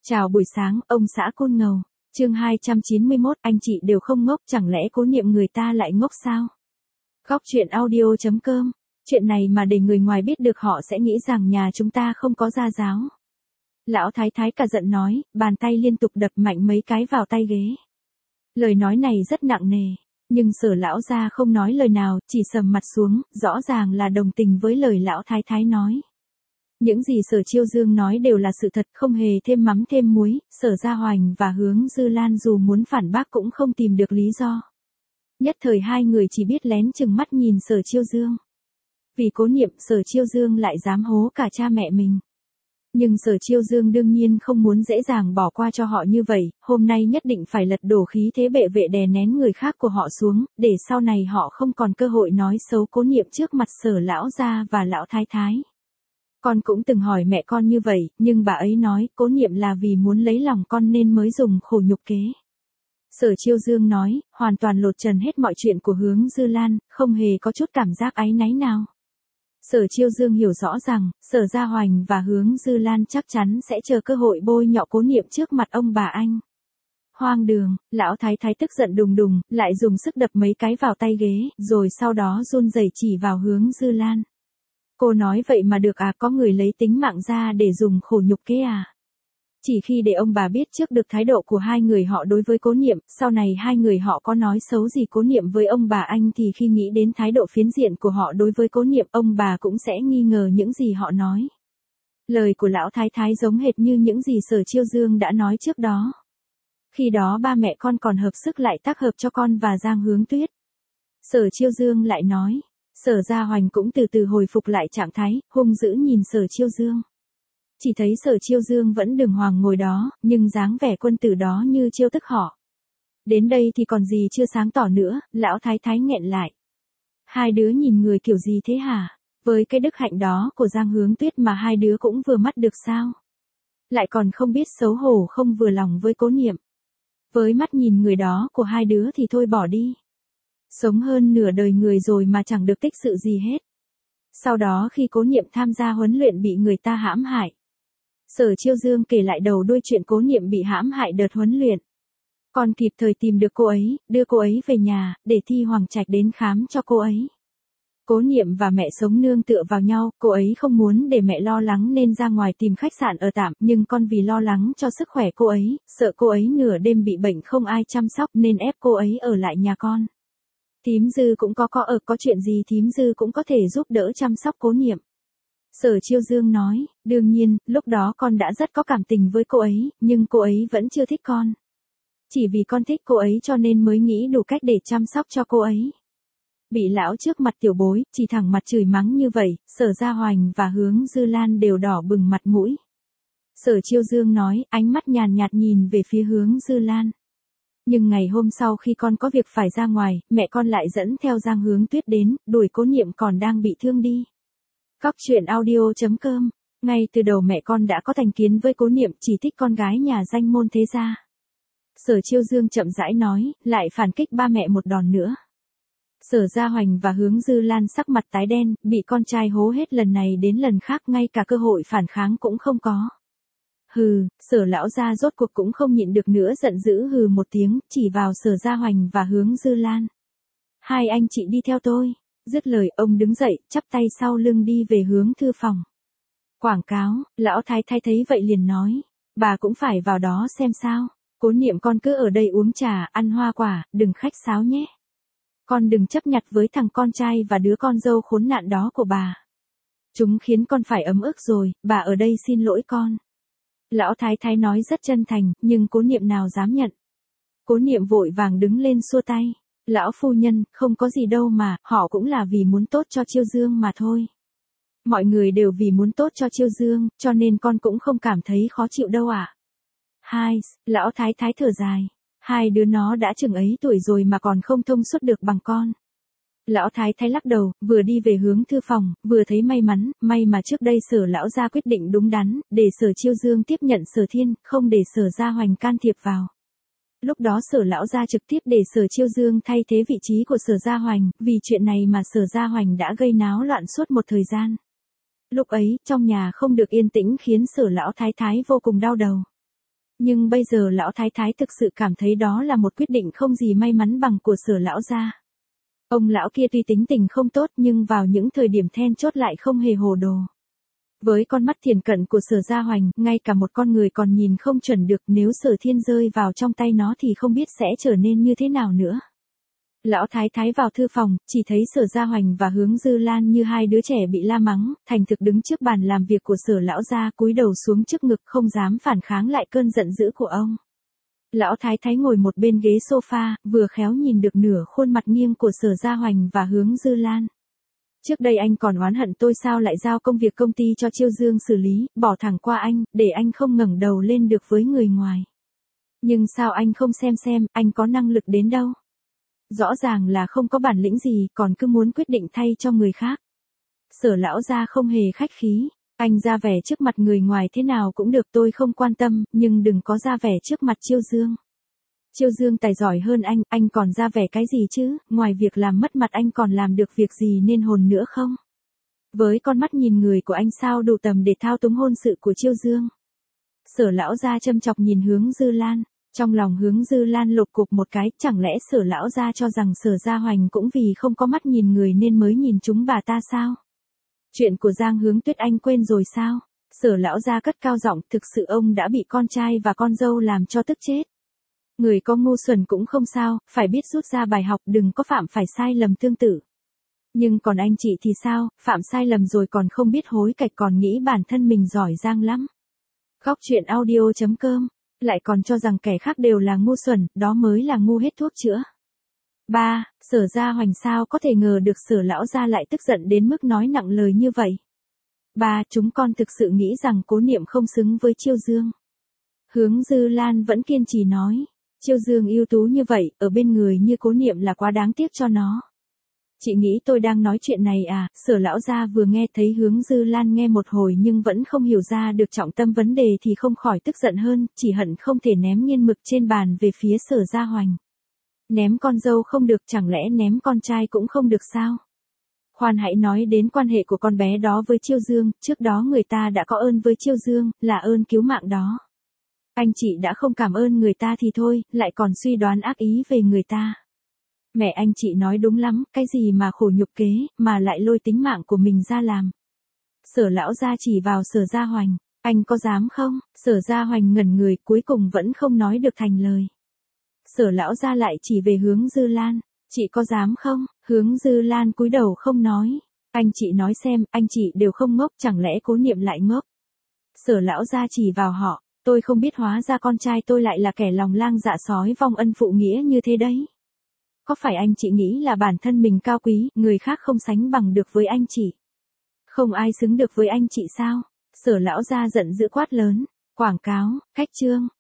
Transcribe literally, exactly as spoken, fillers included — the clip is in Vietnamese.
Chào buổi sáng, ông xã Côn Ngầu. Chương hai trăm chín mươi mốt, anh chị đều không ngốc, chẳng lẽ cố niệm người ta lại ngốc sao? Góc truyện audio chấm com. Chuyện này mà để người ngoài biết được họ sẽ nghĩ rằng nhà chúng ta không có gia giáo. Lão thái thái cả giận nói, bàn tay liên tục đập mạnh mấy cái vào tay ghế. Lời nói này rất nặng nề, nhưng Sở lão gia không nói lời nào, chỉ sầm mặt xuống, rõ ràng là đồng tình với lời lão thái thái nói. Những gì Sở Chiêu Dương nói đều là sự thật, không hề thêm mắm thêm muối. Sở Gia Hoành và Hướng Dư Lan dù muốn phản bác cũng không tìm được lý do. Nhất thời hai người chỉ biết lén chừng mắt nhìn Sở Chiêu Dương. Vì cố niệm, Sở Chiêu Dương lại dám hố cả cha mẹ mình. Nhưng Sở Chiêu Dương đương nhiên không muốn dễ dàng bỏ qua cho họ như vậy, hôm nay nhất định phải lật đổ khí thế bệ vệ đè nén người khác của họ xuống, để sau này họ không còn cơ hội nói xấu cố niệm trước mặt Sở lão gia và lão thái thái. Con cũng từng hỏi mẹ con như vậy, nhưng bà ấy nói, cố niệm là vì muốn lấy lòng con nên mới dùng khổ nhục kế. Sở Chiêu Dương nói, hoàn toàn lột trần hết mọi chuyện của Hướng Dư Lan, không hề có chút cảm giác áy náy nào. Sở Chiêu Dương hiểu rõ rằng, Sở Gia Hoành và Hướng Dư Lan chắc chắn sẽ chờ cơ hội bôi nhọ cố niệm trước mặt ông bà anh. Hoang đường, lão thái thái tức giận đùng đùng, lại dùng sức đập mấy cái vào tay ghế, rồi sau đó run rẩy chỉ vào Hướng Dư Lan. Cô nói vậy mà được à, có người lấy tính mạng ra để dùng khổ nhục kế à? Chỉ khi để ông bà biết trước được thái độ của hai người họ đối với cố niệm, sau này hai người họ có nói xấu gì cố niệm với ông bà anh thì khi nghĩ đến thái độ phiến diện của họ đối với cố niệm, ông bà cũng sẽ nghi ngờ những gì họ nói. Lời của lão thái thái giống hệt như những gì Sở Chiêu Dương đã nói trước đó. Khi đó ba mẹ con còn hợp sức lại tác hợp cho con và Giang Hướng Tuyết. Sở Chiêu Dương lại nói. Sở Gia Hoành cũng từ từ hồi phục lại trạng thái, hung dữ nhìn Sở Chiêu Dương. Chỉ thấy Sở Chiêu Dương vẫn đường hoàng ngồi đó, nhưng dáng vẻ quân tử đó như chiêu tức họ. Đến đây thì còn gì chưa sáng tỏ nữa, lão thái thái nghẹn lại. Hai đứa nhìn người kiểu gì thế hả? Với cái đức hạnh đó của Giang Hướng Tuyết mà hai đứa cũng vừa mắt được sao? Lại còn không biết xấu hổ không vừa lòng với cố niệm. Với mắt nhìn người đó của hai đứa thì thôi bỏ đi. Sống hơn nửa đời người rồi mà chẳng được tích sự gì hết. Sau đó khi cố niệm tham gia huấn luyện bị người ta hãm hại. Sở Chiêu Dương kể lại đầu đuôi chuyện cố niệm bị hãm hại đợt huấn luyện. Còn kịp thời tìm được cô ấy, đưa cô ấy về nhà, để Thi Hoàng Trạch đến khám cho cô ấy. Cố niệm và mẹ sống nương tựa vào nhau, cô ấy không muốn để mẹ lo lắng nên ra ngoài tìm khách sạn ở tạm, nhưng con vì lo lắng cho sức khỏe cô ấy, sợ cô ấy nửa đêm bị bệnh không ai chăm sóc nên ép cô ấy ở lại nhà con. Thím Dư cũng có có ở, có chuyện gì thím Dư cũng có thể giúp đỡ chăm sóc cố niệm. Sở Chiêu Dương nói, đương nhiên, lúc đó con đã rất có cảm tình với cô ấy, nhưng cô ấy vẫn chưa thích con. Chỉ vì con thích cô ấy cho nên mới nghĩ đủ cách để chăm sóc cho cô ấy. Bị lão trước mặt tiểu bối, chỉ thẳng mặt chửi mắng như vậy, Sở Gia Hoành và Hướng Dư Lan đều đỏ bừng mặt mũi. Sở Chiêu Dương nói, ánh mắt nhàn nhạt nhìn về phía Hướng Dư Lan. Nhưng ngày hôm sau khi con có việc phải ra ngoài, mẹ con lại dẫn theo Giang Hướng Tuyết đến, đuổi cố niệm còn đang bị thương đi. Góc truyện audio chấm com. Ngay từ đầu mẹ con đã có thành kiến với cố niệm, chỉ thích con gái nhà danh môn thế gia. Sở Chiêu Dương chậm rãi nói, lại phản kích ba mẹ một đòn nữa. Sở Gia Hoành và Hướng Dư Lan sắc mặt tái đen, bị con trai hố hết lần này đến lần khác, ngay cả cơ hội phản kháng cũng không có. Hừ, Sở lão gia rốt cuộc cũng không nhịn được nữa, giận dữ hừ một tiếng, chỉ vào Sở Gia Hoành và Hướng Dư Lan. Hai anh chị đi theo tôi. Dứt lời ông đứng dậy, chắp tay sau lưng đi về hướng thư phòng. Quảng cáo, lão thái thái thấy vậy liền nói. Bà cũng phải vào đó xem sao. Cố niệm con cứ ở đây uống trà, ăn hoa quả, đừng khách sáo nhé. Con đừng chấp nhặt với thằng con trai và đứa con dâu khốn nạn đó của bà. Chúng khiến con phải ấm ức rồi, bà ở đây xin lỗi con. Lão thái thái nói rất chân thành, nhưng cố niệm nào dám nhận. Cố niệm vội vàng đứng lên xua tay. Lão phu nhân, không có gì đâu mà, họ cũng là vì muốn tốt cho Chiêu Dương mà thôi. Mọi người đều vì muốn tốt cho Chiêu Dương, cho nên con cũng không cảm thấy khó chịu đâu ạ. À? Hai, lão thái thái thở dài. Hai đứa nó đã chừng ấy tuổi rồi mà còn không thông suốt được bằng con. Lão thái thái lắc đầu, vừa đi về hướng thư phòng, vừa thấy may mắn, may mà trước đây Sở lão gia quyết định đúng đắn, để Sở Chiêu Dương tiếp nhận Sở Thiên, không để Sở Gia Hoành can thiệp vào. Lúc đó Sở lão gia trực tiếp để Sở Chiêu Dương thay thế vị trí của Sở Gia Hoành, vì chuyện này mà Sở Gia Hoành đã gây náo loạn suốt một thời gian. Lúc ấy, trong nhà không được yên tĩnh khiến Sở lão thái thái vô cùng đau đầu. Nhưng bây giờ lão thái thái thực sự cảm thấy đó là một quyết định không gì may mắn bằng của Sở lão gia. Ông lão kia tuy tính tình không tốt nhưng vào những thời điểm then chốt lại không hề hồ đồ. Với con mắt thiền cận của Sở Gia Hoành, ngay cả một con người còn nhìn không chuẩn được, nếu Sở Thiên rơi vào trong tay nó thì không biết sẽ trở nên như thế nào nữa. Lão thái thái vào thư phòng, chỉ thấy Sở Gia Hoành và Hướng Dư Lan như hai đứa trẻ bị la mắng, thành thực đứng trước bàn làm việc của Sở lão gia, cúi đầu xuống trước ngực không dám phản kháng lại cơn giận dữ của ông. Lão thái thái ngồi một bên ghế sofa, vừa khéo nhìn được nửa khuôn mặt nghiêng của Sở Gia Hoành và Hướng Dư Lan. Trước đây anh còn oán hận tôi sao lại giao công việc công ty cho Chiêu Dương xử lý, bỏ thẳng qua anh, để anh không ngẩng đầu lên được với người ngoài. Nhưng sao anh không xem xem, anh có năng lực đến đâu? Rõ ràng là không có bản lĩnh gì, còn cứ muốn quyết định thay cho người khác. Sở lão gia không hề khách khí, anh ra vẻ trước mặt người ngoài thế nào cũng được, tôi không quan tâm, nhưng đừng có ra vẻ trước mặt Chiêu Dương. Chiêu Dương tài giỏi hơn anh, anh còn ra vẻ cái gì chứ, ngoài việc làm mất mặt anh còn làm được việc gì nên hồn nữa không? Với con mắt nhìn người của anh sao đủ tầm để thao túng hôn sự của Chiêu Dương? Sở lão gia châm chọc nhìn Hướng Dư Lan, trong lòng Hướng Dư Lan lột cục một cái, chẳng lẽ Sở lão gia cho rằng Sở Gia Hoành cũng vì không có mắt nhìn người nên mới nhìn chúng bà ta sao? Chuyện của Giang Hướng Tuyết anh quên rồi sao? Sở lão gia cất cao giọng, thực sự ông đã bị con trai và con dâu làm cho tức chết. Người có ngu xuẩn cũng không sao, phải biết rút ra bài học, đừng có phạm phải sai lầm tương tự. Nhưng còn anh chị thì sao, phạm sai lầm rồi còn không biết hối cải, còn nghĩ bản thân mình giỏi giang lắm. Góc truyện audio chấm com, lại còn cho rằng kẻ khác đều là ngu xuẩn, đó mới là ngu hết thuốc chữa. ba. Sở Gia Hoành sao có thể ngờ được Sở lão gia lại tức giận đến mức nói nặng lời như vậy. ba. Chúng con thực sự nghĩ rằng Cố Niệm không xứng với Chiêu Dương. Hướng Dư Lan vẫn kiên trì nói. Chiêu Dương ưu tú như vậy, ở bên người như Cố Niệm là quá đáng tiếc cho nó. Chị nghĩ tôi đang nói chuyện này à? Sở lão gia vừa nghe thấy Hướng Dư Lan nghe một hồi nhưng vẫn không hiểu ra được trọng tâm vấn đề thì không khỏi tức giận hơn, chỉ hận không thể ném nghiên mực trên bàn về phía Sở Gia Hoành. Ném con dâu không được, chẳng lẽ ném con trai cũng không được sao? Khoan hãy nói đến quan hệ của con bé đó với Chiêu Dương, trước đó người ta đã có ơn với Chiêu Dương, là ơn cứu mạng đó. Anh chị đã không cảm ơn người ta thì thôi, lại còn suy đoán ác ý về người ta. Mẹ anh chị nói đúng lắm, cái gì mà khổ nhục kế, mà lại lôi tính mạng của mình ra làm. Sở lão gia chỉ vào Sở Gia Hoành, anh có dám không? Sở Gia Hoành ngẩn người, cuối cùng vẫn không nói được thành lời. Sở lão gia lại chỉ về Hướng Dư Lan, chị có dám không? Hướng Dư Lan cúi đầu không nói. Anh chị nói xem, anh chị đều không ngốc, chẳng lẽ Cố Niệm lại ngốc? Sở lão gia chỉ vào họ. Tôi không biết hóa ra con trai tôi lại là kẻ lòng lang dạ sói vong ân phụ nghĩa như thế đấy. Có phải anh chị nghĩ là bản thân mình cao quý, người khác không sánh bằng được với anh chị? Không ai xứng được với anh chị sao? Sở lão gia giận dữ quát lớn. Quảng cáo, khách trương,